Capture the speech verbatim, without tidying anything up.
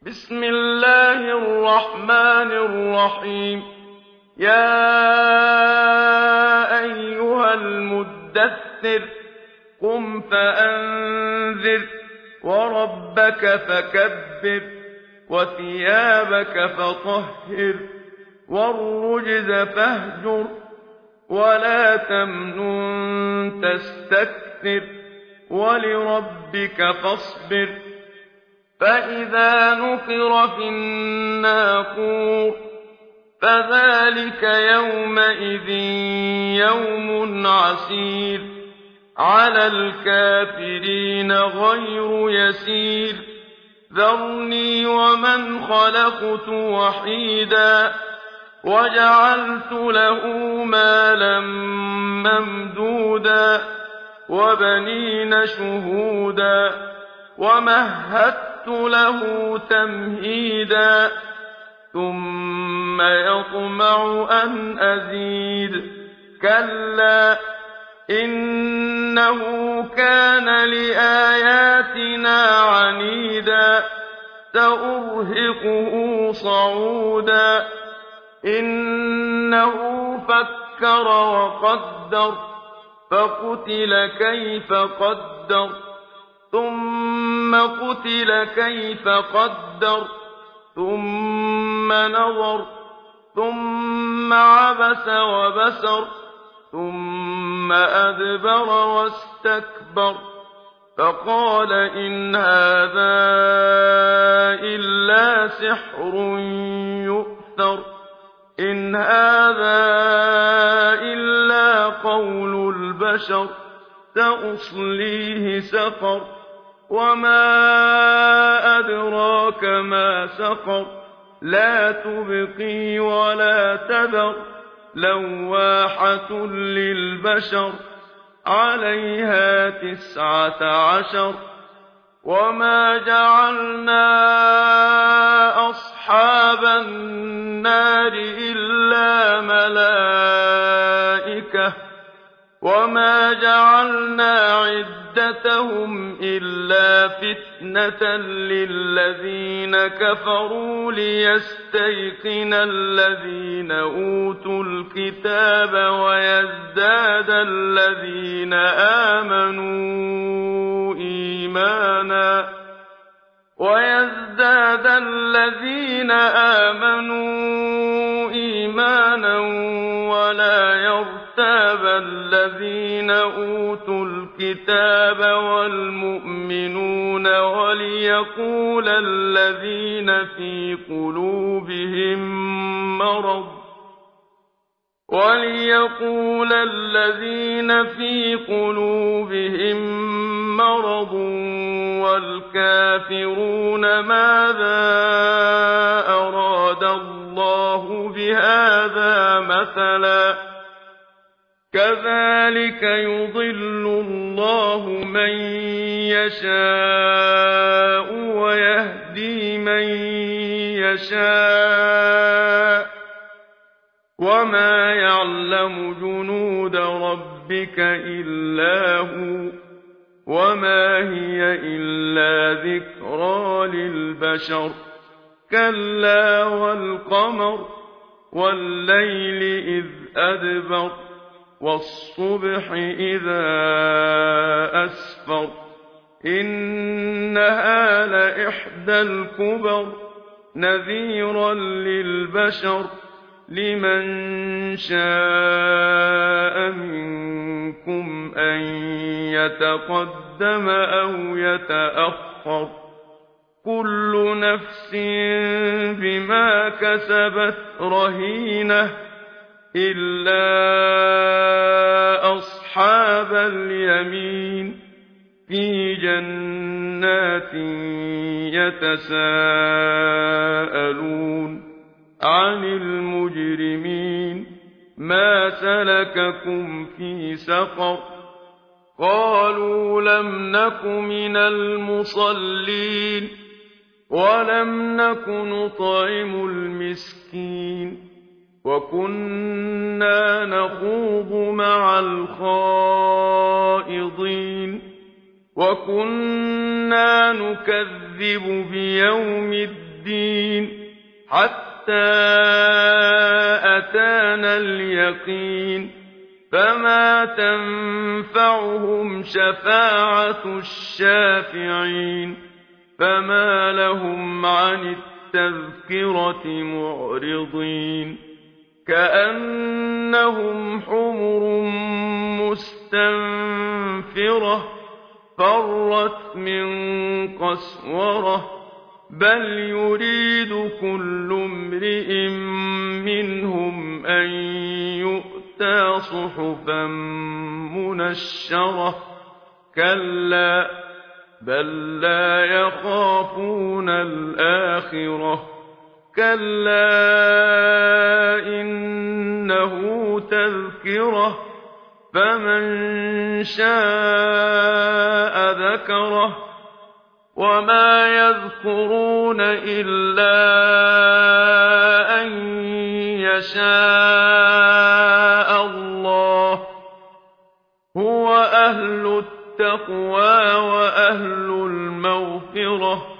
بسم الله الرحمن الرحيم يا أيها المدثر قم فأنذر وربك فكبر وثيابك فطهر والرجز فاهجر ولا تمنن تستكثر ولربك فاصبر فإذا نقر في الناقور فذلك يومئذ يوم عسير على الكافرين غير يسير ذرني ومن خلقت وحيدا وجعلت له مالا ممدودا وبنين شهودا ومهدت له تمهيدا ثم يطمع أن أزيد كلا إنه كان لآياتنا عنيدا سأرهقه صعودا إنه فكر وقدر فقتل كيف قدر ثم قتل كيف قدر ثم نظر ثم عبس وبسر ثم أدبر واستكبر فقال إن هذا إلا سحر يؤثر إن هذا إلا قول البشر سأصليه سقر وما أدراك ما سقر لا تبقي ولا تذر لواحة للبشر عليها تسعة عشر وما جعلنا أصحاب النار إلا ملائكة وما جعلنا عدتهم إلا فتنة للذين كفروا ليستيقن الذين أوتوا الكتاب ويزداد الذين آمنوا إيمانا ويزداد الذين آمنوا إيمانا ولا يرتاب الذين أوتوا الكتاب والمؤمنون وليقول الذين في قلوبهم مرض وليقول الذين في قلوبهم مرض والكافرون ماذا أراد الله بهذا مثلا كذلك يضل الله من يشاء ويهدي من يشاء وما يعلم جنود ربك إلا هو وما هي إلا ذكرى للبشر كلا والقمر والليل إذ أدبر والصبح إذا أسفر إنها لإحدى الكبر نذيرا للبشر لمن شاء منكم أن يتقدم أو يتأخر كل نفس بما كسبت رهينة إلا أصحاب اليمين في جنات يتساءلون عن المجرمين ما سلككم في سقر قالوا لم نك من المصلين ولم نك نطعم المسكين وكنا نخوض مع الخائضين وكنا نكذب بيوم الدين الدين حتى أتانا اليقين فما تنفعهم شفاعة الشافعين فما لهم عن التذكرة معرضين كأنهم حمر مستنفرة فرت من قسورة بل يريد كل امرئ منهم أن يؤتى صحفا منشرة كلا بل لا يخافون الآخرة كلا إنه تذكرة فمن شاء ذكره وما يذكرون إلا أن يشاء الله هو أهل التقوى وأهل المغفرة